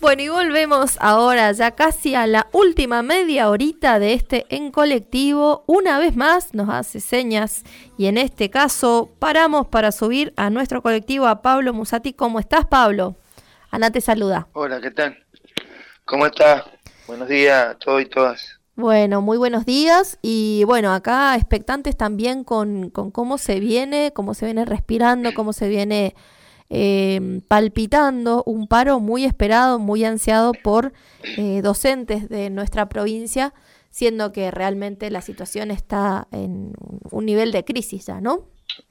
Bueno, y volvemos ahora ya casi a la última media horita de este En Colectivo. Una vez más nos hace señas y en este caso paramos para subir a nuestro colectivo a Pablo Musati. ¿Cómo estás, Pablo? Ana te saluda. Hola, ¿qué tal? ¿Cómo estás? Buenos días a todos y todas. Bueno, muy buenos días y bueno, acá expectantes también con cómo se viene respirando, cómo se viene palpitando un paro muy esperado, muy ansiado por docentes de nuestra provincia, siendo que realmente la situación está en un nivel de crisis ya, ¿no?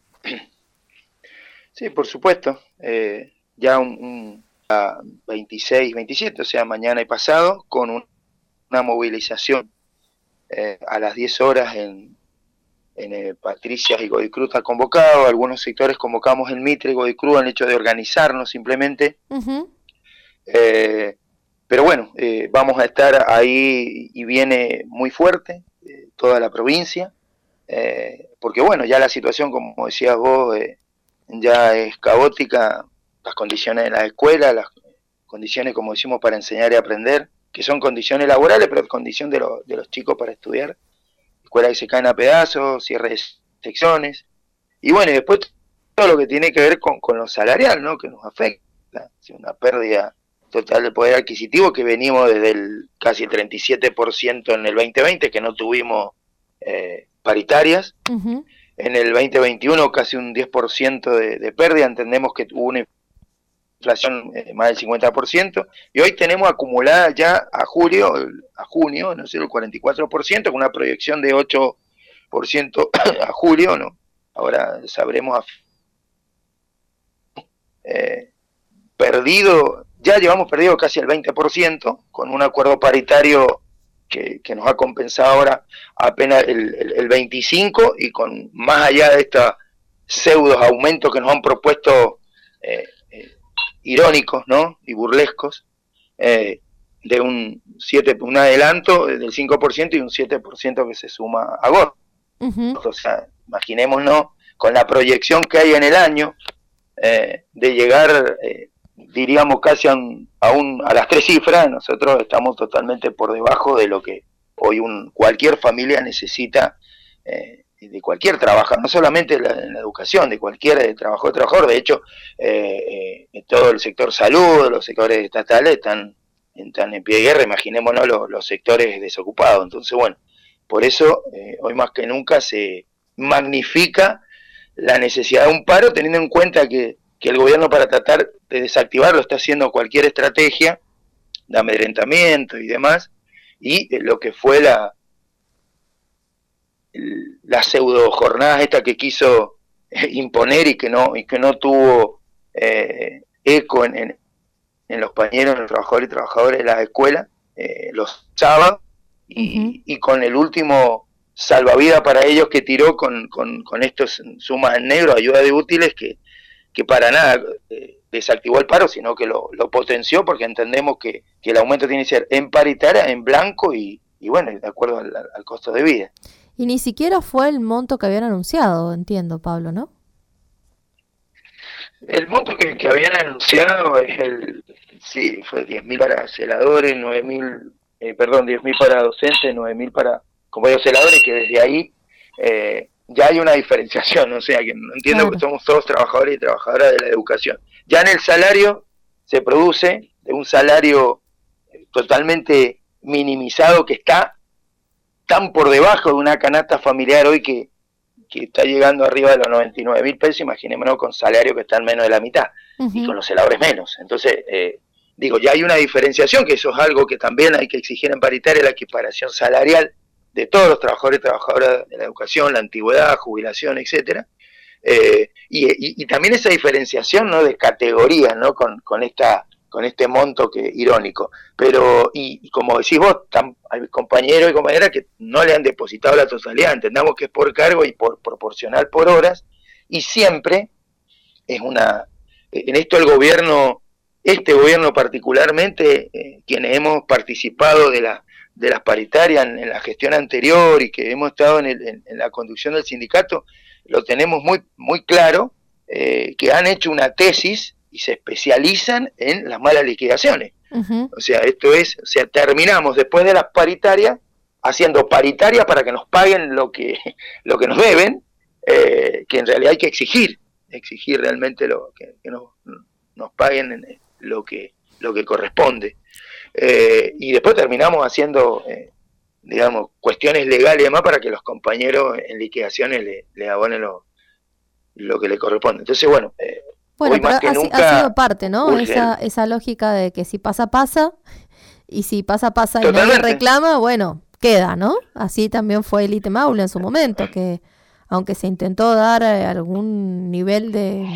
Sí, por supuesto. Ya a 26, 27, o sea, mañana y pasado, con una movilización a las 10 horas en Patricias y Godicruz está convocado. Algunos sectores convocamos en Mitre y Godicruz en el hecho de organizarnos simplemente. Uh-huh. Pero bueno, vamos a estar ahí y viene muy fuerte toda la provincia. Porque bueno, ya la situación, como decías vos, ya es caótica, las condiciones de la escuela, las condiciones, como decimos, para enseñar y aprender, que son condiciones laborales, pero condición de los chicos para estudiar, escuelas que se caen a pedazos, cierre de secciones, y bueno, y después todo lo que tiene que ver con lo salarial, ¿no? Que nos afecta, una pérdida total de poder adquisitivo que venimos desde el casi el 37% en el 2020, que no tuvimos paritarias. Uh-huh. En el 2021 casi un 10% de pérdida, entendemos que hubo una inflación más del 50%, y hoy tenemos acumulada ya a junio, no sé, el 44%, con una proyección de 8% a julio, ¿no? Ahora sabremos ya llevamos perdido casi el 20%, con un acuerdo paritario que nos ha compensado ahora apenas el 25%, y con más allá de estos pseudos aumentos que nos han propuesto irónicos, ¿no? Y burlescos, de un adelanto del 5% y un 7% que se suma a agosto. Uh-huh. O sea, imaginémonos con la proyección que hay en el año, de llegar, diríamos, casi a las 3 cifras. Nosotros estamos totalmente por debajo de lo que hoy cualquier familia necesita, de cualquier trabajo, no solamente en la educación, de cualquier trabajador. De hecho, todo el sector salud, los sectores estatales están en pie de guerra, imaginémonos los sectores desocupados. Entonces, bueno, por eso hoy más que nunca se magnifica la necesidad de un paro, teniendo en cuenta que el gobierno, para tratar de desactivarlo, está haciendo cualquier estrategia de amedrentamiento y demás, y lo que fue la pseudo jornada esta que quiso imponer y que no tuvo eco en los compañeros, en los trabajadores y trabajadoras de las escuelas, los sábados, y con el último salvavidas para ellos que tiró con estos sumas en negro, ayuda de útiles, que para nada desactivó el paro, sino que lo potenció, porque entendemos que el aumento tiene que ser en paritaria, en blanco y bueno, de acuerdo al costo de vida. Y ni siquiera fue el monto que habían anunciado, entiendo, Pablo, ¿no? El monto que habían anunciado sí, fue 10.000 para celadores, 10.000 para docentes, 9.000 para compañeros celadores, que desde ahí ya hay una diferenciación, o sea, que no entiendo, claro, que somos todos trabajadores y trabajadoras de la educación. Ya en el salario se produce de un salario totalmente minimizado, que está tan por debajo de una canasta familiar hoy que está llegando arriba de los 99.000 pesos, imaginémonos con salarios que están menos de la mitad, uh-huh, y con los celadores menos. Entonces, ya hay una diferenciación, que eso es algo que también hay que exigir en paritaria, la equiparación salarial de todos los trabajadores y trabajadoras de la educación, la antigüedad, jubilación, etcétera, y también esa diferenciación, ¿no?, de categorías, ¿no?, con este monto irónico. Pero, y como decís vos, hay compañeros y compañeras que no le han depositado la totalidad, entendamos que es por cargo y proporcional por horas, y siempre es en esto el gobierno, este gobierno particularmente, quienes hemos participado de las paritarias en la gestión anterior y que hemos estado en la conducción del sindicato, lo tenemos muy, muy claro, que han hecho una tesis y se especializan en las malas liquidaciones. O sea, terminamos después de las paritarias haciendo paritaria para que nos paguen lo que nos deben, que en realidad hay que exigir realmente que nos paguen lo que corresponde. Y después terminamos haciendo, digamos, cuestiones legales y demás para que los compañeros en liquidaciones le abonen lo que le corresponde. Entonces, bueno, bueno, hoy más que nunca ha sido parte, ¿no? Esa lógica de que si pasa, pasa, y si pasa y nadie reclama, bueno, queda, ¿no? Así también fue el ítem aula en su momento, que aunque se intentó dar algún nivel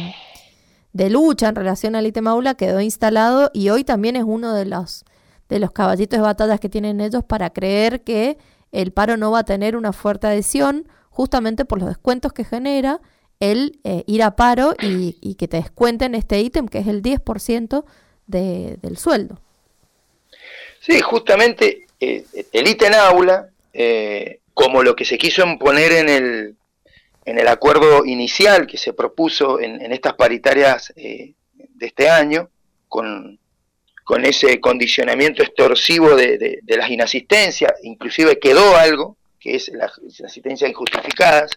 de lucha en relación al ítem aula, quedó instalado, y hoy también es uno de los caballitos de batalla que tienen ellos para creer que el paro no va a tener una fuerte adhesión, justamente por los descuentos que genera el ir a paro y que te descuenten este ítem que es el 10% del sueldo. Sí, justamente el ítem aula, como lo que se quiso imponer en el acuerdo inicial que se propuso en estas paritarias de este año, con ese condicionamiento extorsivo de las inasistencias, inclusive quedó algo, que es las inasistencias injustificadas,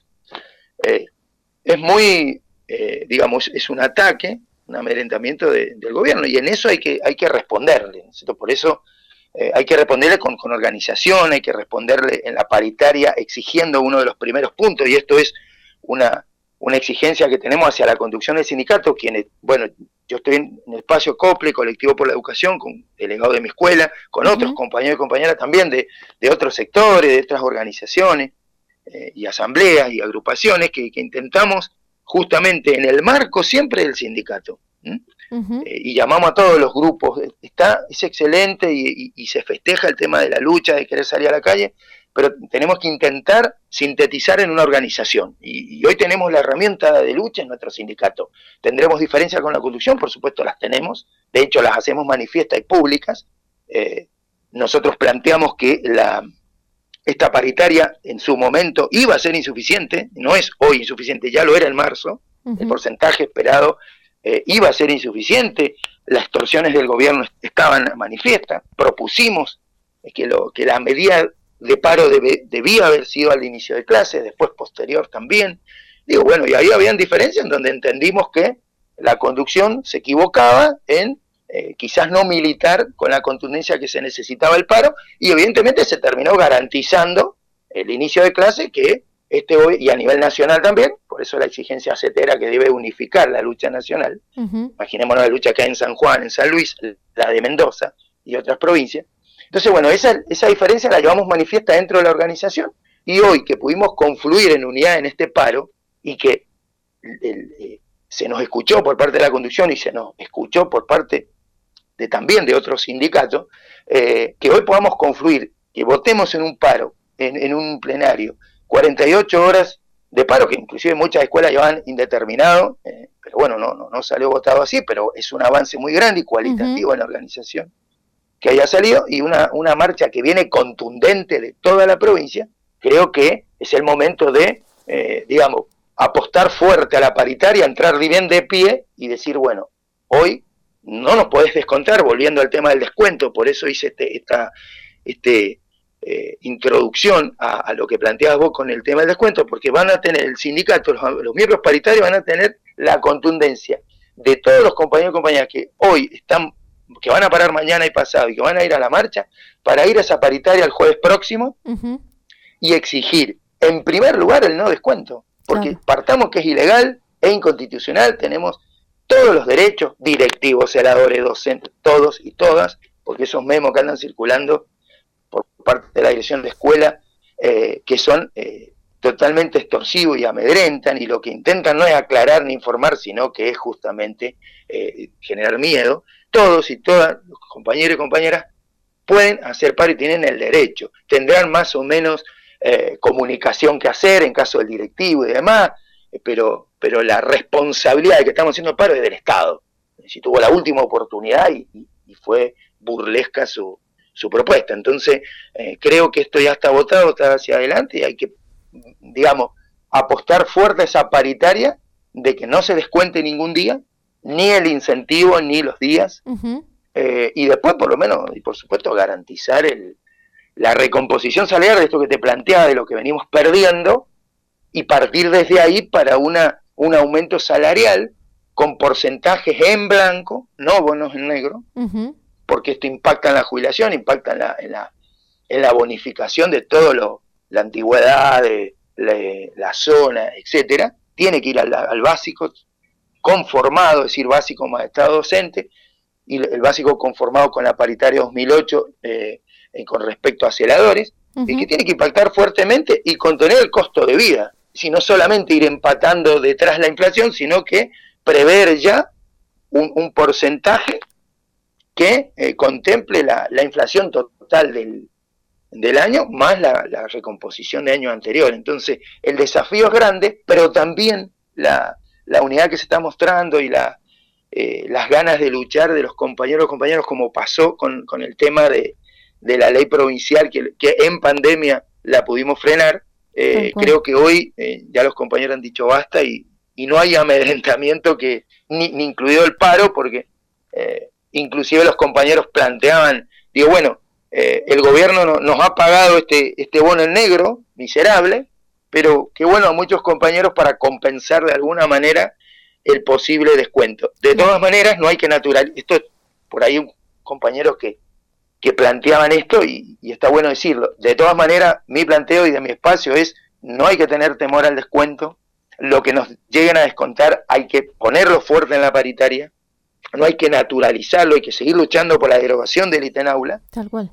es muy, digamos, es un ataque, un amedrentamiento del gobierno, y en eso hay que responderle, ¿cierto? Por eso hay que responderle con organización, hay que responderle en la paritaria exigiendo uno de los primeros puntos, y esto es una exigencia que tenemos hacia la conducción del sindicato, quienes, bueno, yo estoy en el espacio COPLE, Colectivo por la Educación, con delegado de mi escuela, con otros compañeros y compañeras también de otros sectores, de otras organizaciones, y asambleas y agrupaciones que intentamos justamente en el marco siempre del sindicato, y llamamos a todos los grupos, es excelente y se festeja el tema de la lucha, de querer salir a la calle, pero tenemos que intentar sintetizar en una organización, y hoy tenemos la herramienta de lucha en nuestro sindicato. ¿Tendremos diferencias con la conducción? Por supuesto las tenemos, de hecho las hacemos manifiestas y públicas. Nosotros planteamos que esta paritaria en su momento iba a ser insuficiente, no es hoy insuficiente, ya lo era en marzo, el porcentaje esperado iba a ser insuficiente, las extorsiones del gobierno estaban manifiestas, propusimos que la medida de paro debía haber sido al inicio de clases, después posterior también. Digo, bueno, y ahí habían diferencias en donde entendimos que la conducción se equivocaba en quizás no militar con la contundencia que se necesitaba el paro, y evidentemente se terminó garantizando el inicio de clase, que hoy, y a nivel nacional también, por eso la exigencia cetera que debe unificar la lucha nacional. Imaginémonos la lucha que hay en San Juan, en San Luis, la de Mendoza y otras provincias. Entonces, bueno, esa diferencia la llevamos manifiesta dentro de la organización, y hoy que pudimos confluir en unidad en este paro, y que se nos escuchó por parte de la conducción y se nos escuchó por parte también de otros sindicatos, que hoy podamos confluir, que votemos en un paro, en un plenario, 48 horas de paro, que inclusive muchas escuelas llevan indeterminado, pero bueno, no salió votado así, pero es un avance muy grande y cualitativo en la organización que haya salido, y una marcha que viene contundente de toda la provincia. Creo que es el momento de, digamos, apostar fuerte a la paritaria, entrar bien de pie y decir, bueno, hoy no nos podés descontar, volviendo al tema del descuento, por eso hice esta introducción a lo que planteabas vos con el tema del descuento, porque van a tener el sindicato, los miembros paritarios van a tener la contundencia de todos los compañeros y compañeras que hoy están, que van a parar mañana y pasado y que van a ir a la marcha, para ir a esa paritaria el jueves próximo y exigir, en primer lugar, el no descuento, porque partamos que es ilegal e inconstitucional, tenemos todos los derechos, directivos, celadores, docentes, todos y todas, porque esos memos que andan circulando por parte de la dirección de escuela, que son totalmente extorsivos y amedrentan, y lo que intentan no es aclarar ni informar, sino que es justamente generar miedo. Todos y todas, los compañeros y compañeras, pueden hacer paro y tienen el derecho. Tendrán más o menos comunicación que hacer en caso del directivo y demás, pero la responsabilidad de que estamos haciendo paro es del Estado. Si tuvo la última oportunidad y fue burlesca su propuesta. Entonces, creo que esto ya está votado, está hacia adelante, y hay que, digamos, apostar fuerte a esa paritaria de que no se descuente ningún día, ni el incentivo, ni los días, y después por lo menos, y por supuesto, garantizar la recomposición salarial de esto que te planteaba, de lo que venimos perdiendo, y partir desde ahí para un aumento salarial con porcentajes en blanco, no bonos en negro, porque esto impacta en la jubilación, impacta en la bonificación de todo la antigüedad, de la zona, etcétera. Tiene que ir al básico conformado, es decir, básico más estado docente, y el básico conformado con la paritaria 2008 con respecto a celadores, y que tiene que impactar fuertemente y contener el costo de vida, si no solamente ir empatando detrás la inflación, sino que prever ya un porcentaje que contemple la inflación total del año más la recomposición de año anterior. Entonces el desafío es grande, pero también la unidad que se está mostrando y las ganas de luchar de los compañeros, como pasó con el tema de la ley provincial que en pandemia la pudimos frenar. Creo que hoy ya los compañeros han dicho basta y no hay amedrentamiento, que ni incluido el paro, porque inclusive los compañeros planteaban, digo, bueno, el gobierno nos ha pagado este bono en negro, miserable, pero qué bueno a muchos compañeros para compensar de alguna manera el posible descuento. De todas maneras, no hay que naturalizar, esto por ahí compañeros que planteaban esto, y está bueno decirlo. De todas maneras, mi planteo y de mi espacio es: no hay que tener temor al descuento, lo que nos lleguen a descontar hay que ponerlo fuerte en la paritaria, no hay que naturalizarlo, hay que seguir luchando por la derogación del ITEN aula. Tal cual.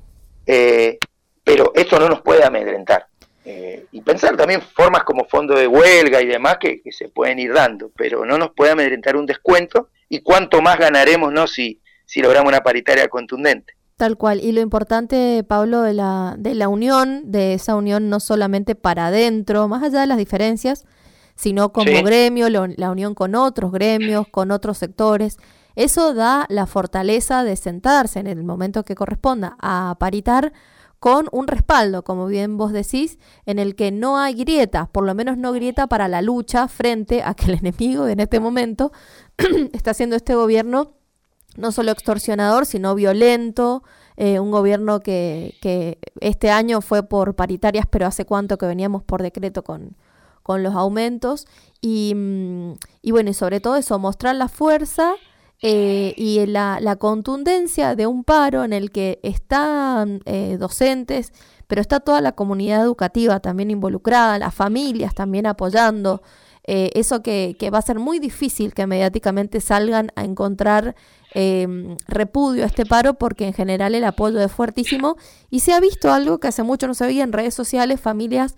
Pero esto no nos puede amedrentar. Y pensar también formas como fondo de huelga y demás que se pueden ir dando, pero no nos puede amedrentar un descuento, y cuánto más ganaremos, ¿no?, si logramos una paritaria contundente. Tal cual, y lo importante, Pablo, de la unión, de esa unión no solamente para adentro, más allá de las diferencias, sino como gremio, la unión con otros gremios, con otros sectores. Eso da la fortaleza de sentarse en el momento que corresponda a paritar con un respaldo, como bien vos decís, en el que no hay grietas, por lo menos no grieta para la lucha frente a que el enemigo en este momento está haciendo este gobierno no solo extorsionador, sino violento, un gobierno que este año fue por paritarias, pero hace cuánto que veníamos por decreto con los aumentos, y bueno, y sobre todo eso, mostrar la fuerza y la contundencia de un paro en el que están docentes, pero está toda la comunidad educativa también involucrada, las familias también apoyando, eso que va a ser muy difícil que mediáticamente salgan a encontrar repudio a este paro, porque en general el apoyo es fuertísimo, y se ha visto algo que hace mucho no se veía en redes sociales, familias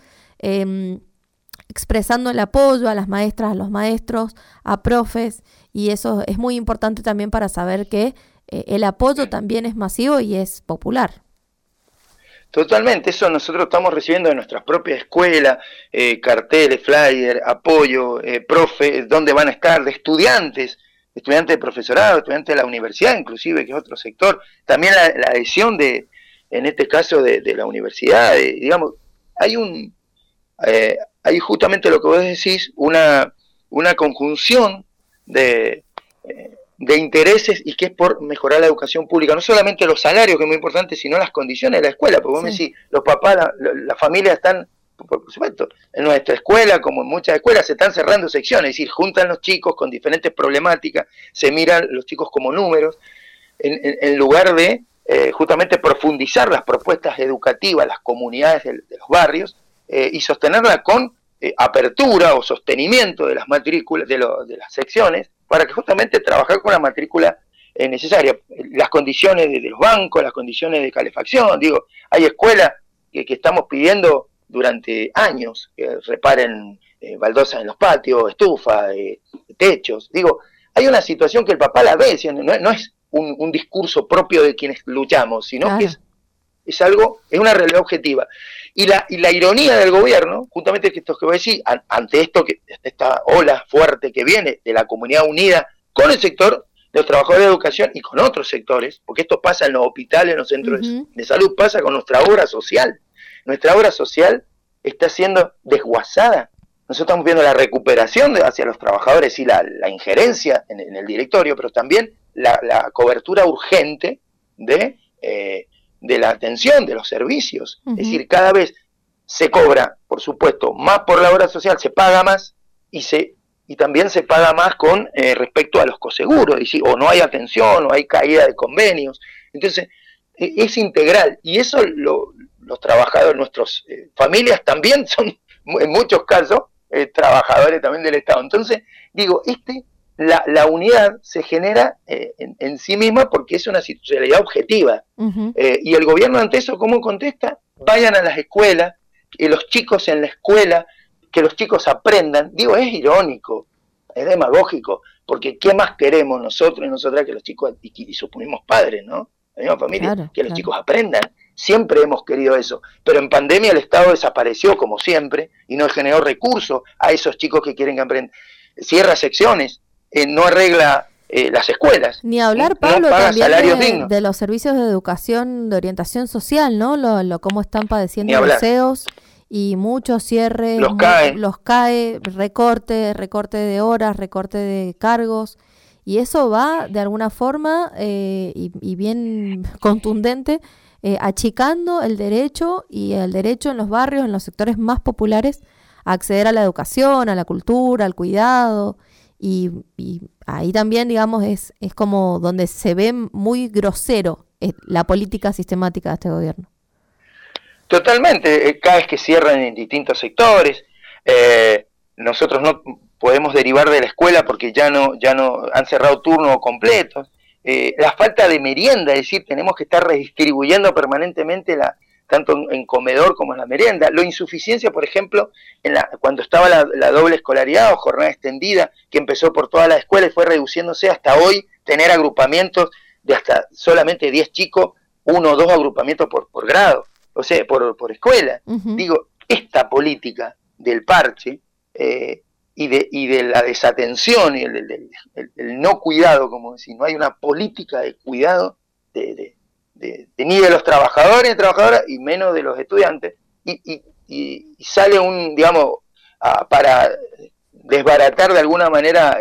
expresando el apoyo a las maestras, a los maestros, a profes, y eso es muy importante también para saber que el apoyo también es masivo y es popular. Totalmente, eso nosotros estamos recibiendo de nuestras propias escuelas, carteles, flyers, apoyo, profes, dónde van a estar, de estudiantes de profesorado, estudiantes de la universidad, inclusive, que es otro sector. También la adhesión en este caso de la universidad, digamos, hay justamente lo que vos decís, una conjunción de intereses, y que es por mejorar la educación pública, no solamente los salarios, que es muy importante, sino las condiciones de la escuela, porque vos me decís, los papás, la familia están, por supuesto, en nuestra escuela, como en muchas escuelas, se están cerrando secciones, es decir, juntan los chicos con diferentes problemáticas, se miran los chicos como números, en lugar de justamente profundizar las propuestas educativas, las comunidades de los barrios, y sostenerla con apertura o sostenimiento de las matrículas, de las secciones, para que justamente trabajar con la matrícula necesaria, las condiciones de los bancos, las condiciones de calefacción. Digo, hay escuelas que estamos pidiendo durante años que reparen baldosas en los patios, estufas, techos. Digo, hay una situación que el papá la ve, no es un discurso propio de quienes luchamos, sino claro, que es algo, es una realidad objetiva. Y la ironía del gobierno, justamente que esto que voy a decir, ante esta ola fuerte que viene de la comunidad unida con el sector de los trabajadores de educación y con otros sectores, porque esto pasa en los hospitales, en los centros de salud, pasa con nuestra obra social. Nuestra obra social está siendo desguazada. Nosotros estamos viendo la recuperación hacia los trabajadores y la injerencia en el directorio, pero también la cobertura urgente de la atención, de los servicios. Es decir, cada vez se cobra, por supuesto, más por la obra social, se paga más y también se paga más con respecto a los coseguros, es decir, o no hay atención, o hay caída de convenios. Entonces, es integral, y eso los trabajadores, nuestras familias también son, en muchos casos, trabajadores también del Estado. Entonces, digo, la unidad se genera en sí misma porque es una situacionalidad objetiva. Y el gobierno ante eso, ¿cómo contesta? Vayan a las escuelas, los chicos en la escuela, que los chicos aprendan. Digo, es irónico, es demagógico, porque ¿qué más queremos nosotros y nosotras que los chicos, y suponemos padres, ¿no? La misma familia, claro, que los chicos aprendan. Siempre hemos querido eso, pero en pandemia el Estado desapareció como siempre y no generó recursos a esos chicos que quieren que aprendan. Cierra secciones, no arregla las escuelas. Ni hablar, Pablo, no paga salarios dignos. De los servicios de educación, de orientación social, ¿no? Cómo están padeciendo los CEOs y muchos cierres, los CAE, recorte de horas, recorte de cargos. Y eso va, de alguna forma, y bien contundente, achicando el derecho en los barrios, en los sectores más populares, a acceder a la educación, a la cultura, al cuidado. Y ahí también, digamos, es como donde se ve muy grosero la política sistemática de este gobierno. Totalmente, cada vez que cierran en distintos sectores, nosotros no podemos derivar de la escuela porque ya no han cerrado turnos completos. La falta de merienda, es decir, tenemos que estar redistribuyendo permanentemente tanto en comedor como en la merienda. La insuficiencia, por ejemplo, cuando estaba la doble escolaridad o jornada extendida, que empezó por toda la escuela y fue reduciéndose hasta hoy, tener agrupamientos de hasta solamente 10 chicos, 1 o 2 agrupamientos por grado, o sea, por escuela. Digo, esta política del parche y de la desatención y el no cuidado, como decir, no hay una política de cuidado ni de los trabajadores y trabajadoras y menos de los estudiantes, y sale digamos, para desbaratar de alguna manera.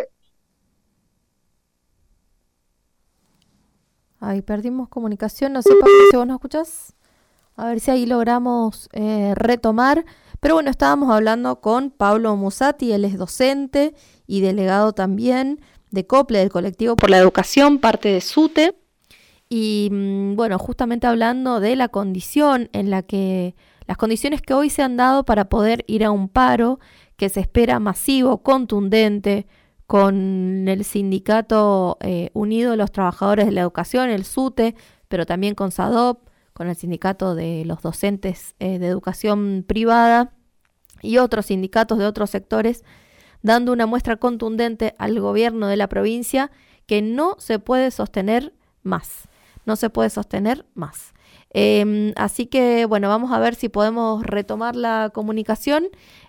Ahí perdimos comunicación, no sé, Pablo, si vos nos escuchás, a ver si ahí logramos retomar. Pero bueno, estábamos hablando con Pablo Musatti, él es docente y delegado también de COPLE, del Colectivo por la Educación, parte de SUTE. Y bueno, justamente hablando de la condición en la que, las condiciones que hoy se han dado para poder ir a un paro que se espera masivo, contundente, con el Sindicato Unido de los Trabajadores de la Educación, el SUTE, pero también con SADOP, con el Sindicato de los Docentes de Educación Privada y otros sindicatos de otros sectores, dando una muestra contundente al gobierno de la provincia que no se puede sostener más. No se puede sostener más. Así que, bueno, vamos a ver si podemos retomar la comunicación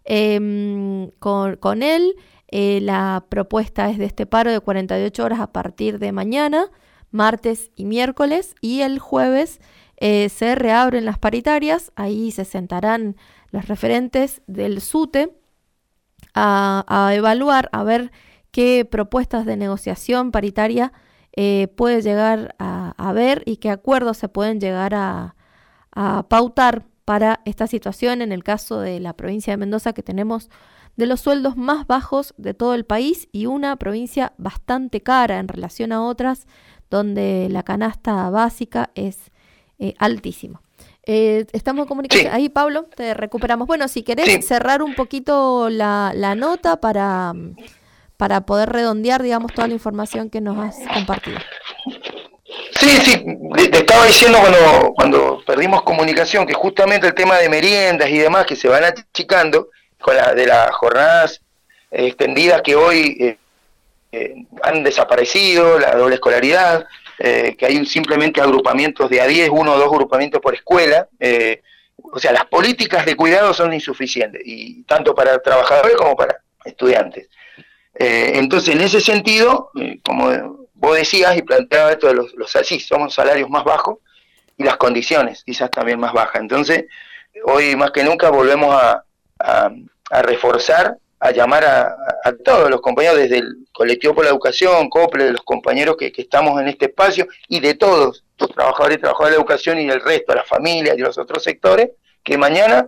con él. La propuesta es de este paro de 48 horas a partir de mañana, martes y miércoles, y el jueves se reabren las paritarias. Ahí se sentarán los referentes del SUTE a evaluar, a ver qué propuestas de negociación paritaria puede llegar a ver y qué acuerdos se pueden llegar a pautar para esta situación. En el caso de la provincia de Mendoza, que tenemos de los sueldos más bajos de todo el país y una provincia bastante cara en relación a otras, donde la canasta básica es altísima. Estamos en comunicación. Sí. Ahí, Pablo, te recuperamos. Bueno, si querés cerrar un poquito la nota para poder redondear, digamos, toda la información que nos has compartido. Sí, te estaba diciendo cuando perdimos comunicación que justamente el tema de meriendas y demás que se van achicando con de las jornadas extendidas que hoy han desaparecido, la doble escolaridad, que hay simplemente agrupamientos de a 10, 1 o 2 agrupamientos por escuela. O sea, las políticas de cuidado son insuficientes, y tanto para trabajadores como para estudiantes. Entonces, en ese sentido, como vos decías y planteabas esto de los así, somos salarios más bajos y las condiciones quizás también más bajas. Entonces, hoy más que nunca volvemos a reforzar a llamar a todos los compañeros desde el Colectivo por la Educación, COPLE, de los compañeros que estamos en este espacio, y de todos los trabajadores y trabajadoras de la educación y del resto, las familias y los otros sectores, que mañana,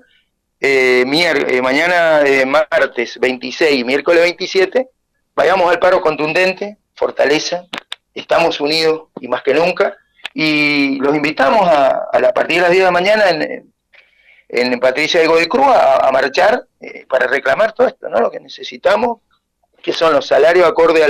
martes 26 y miércoles 27, vayamos al paro contundente, fortaleza, estamos unidos y más que nunca, y los invitamos a partir de las 10 de la mañana en Patricia de Godoy Cruz a marchar para reclamar todo esto, ¿no? Lo que necesitamos, que son los salarios acorde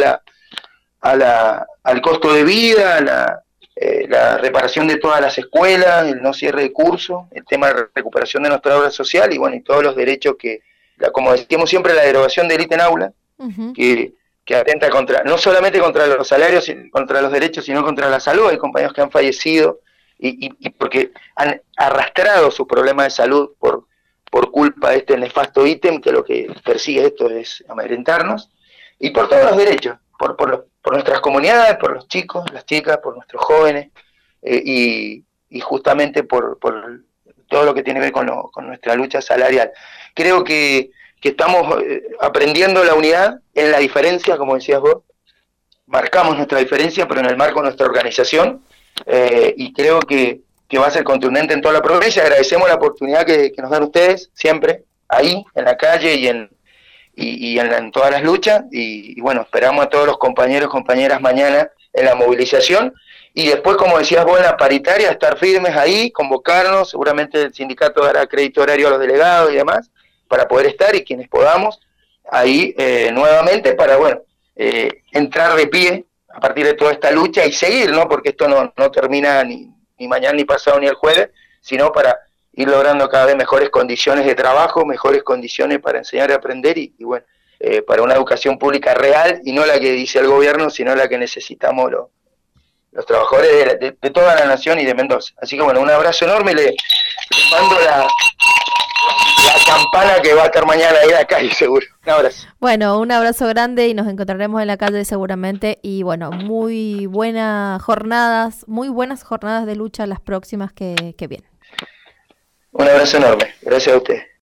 al costo de vida, la reparación de todas las escuelas, el no cierre de cursos, el tema de recuperación de nuestra obra social y bueno, y todos los derechos como decimos siempre, la derogación del ítem aula, que atenta no solamente contra los salarios, contra los derechos, sino contra la salud. Hay compañeros que han fallecido y porque han arrastrado sus problemas de salud por culpa de este nefasto ítem, que lo que persigue esto es amedrentarnos, y por todos los derechos, por nuestras comunidades, por los chicos, las chicas, por nuestros jóvenes, y justamente por todo lo que tiene que ver con nuestra lucha salarial. Creo que estamos aprendiendo la unidad en la diferencia, como decías vos, marcamos nuestra diferencia, pero en el marco de nuestra organización, y creo que va a ser contundente en toda la provincia. Agradecemos la oportunidad que nos dan ustedes, siempre, ahí, en la calle y en todas las luchas, y bueno, esperamos a todos los compañeros y compañeras mañana en la movilización, y después, como decías vos, en la paritaria, estar firmes ahí, convocarnos, seguramente el sindicato dará crédito horario a los delegados y demás, para poder estar, y quienes podamos, ahí nuevamente, para, bueno, entrar de pie a partir de toda esta lucha y seguir, ¿no? Porque esto no termina ni mañana, ni pasado, ni el jueves, sino para ir logrando cada vez mejores condiciones de trabajo, mejores condiciones para enseñar y aprender, y bueno, para una educación pública real, y no la que dice el gobierno, sino la que necesitamos los trabajadores de toda la nación y de Mendoza. Así que bueno, un abrazo enorme, les mando la campana que va a estar mañana ahí en la calle, seguro. Un abrazo. Bueno, un abrazo grande y nos encontraremos en la calle seguramente. Y bueno, muy buenas jornadas de lucha las próximas que vienen. Un abrazo enorme. Gracias a ustedes.